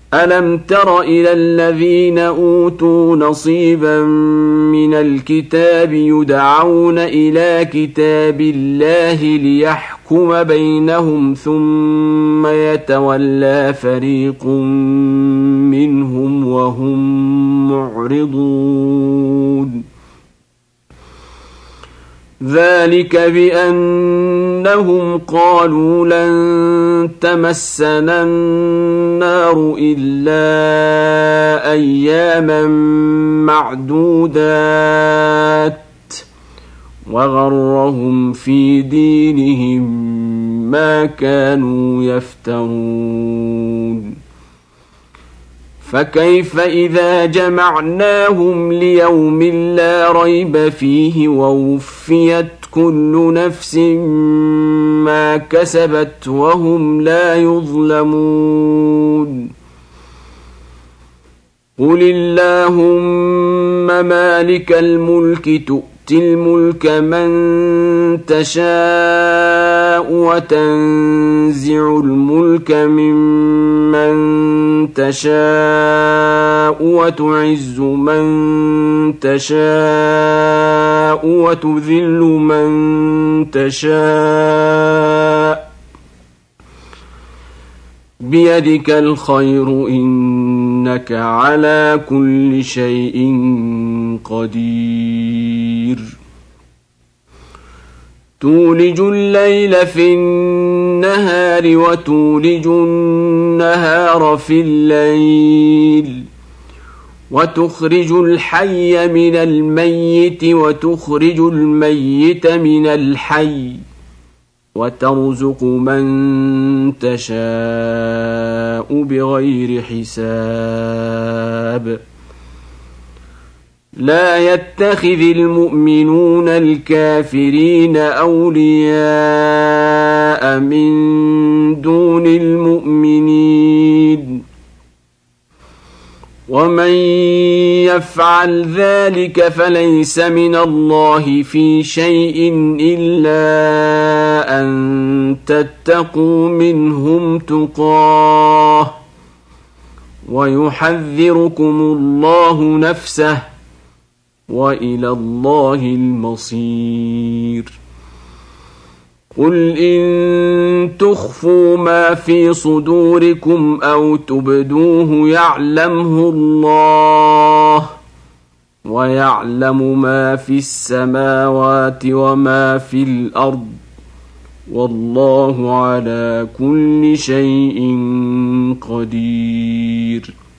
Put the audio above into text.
ألم تر إلى الذين أوتوا نصيبا من الكتاب يدعون إلى كتاب الله ليحكم بينهم ثم يتولى فريق منهم وهم معرضون ذلك بأنهم قالوا لن تمسنا النار إلا أياما معدودات وغرهم في دينهم ما كانوا يفترون فكيف إذا جمعناهم ليوم لا ريب فيه ووفيت كل نفس ما كسبت وهم لا يظلمون قل اللهم مالك الملك تؤتي الملك من تشاء وتنزع الملك ممن تشاء وتعز من تشاء وتذل من تشاء بيدك الخير إنك على كل شيء قدير تولج الليل في النهار وتولج النهار في الليل وتخرج الحي من الميت وتخرج الميت من الحي وترزق من تشاء بغير حساب لا يتخذ المؤمنون الكافرين أولياء من دون المؤمنين ومن يفعل ذلك فليس من الله في شيء إلا أن تتقوا منهم تقاه ويحذركم الله نفسه وإلى الله المصير قل إن تخفوا ما في صدوركم أو تبدوه يعلمه الله ويعلم ما في السماوات وما في الأرض والله على كل شيء قدير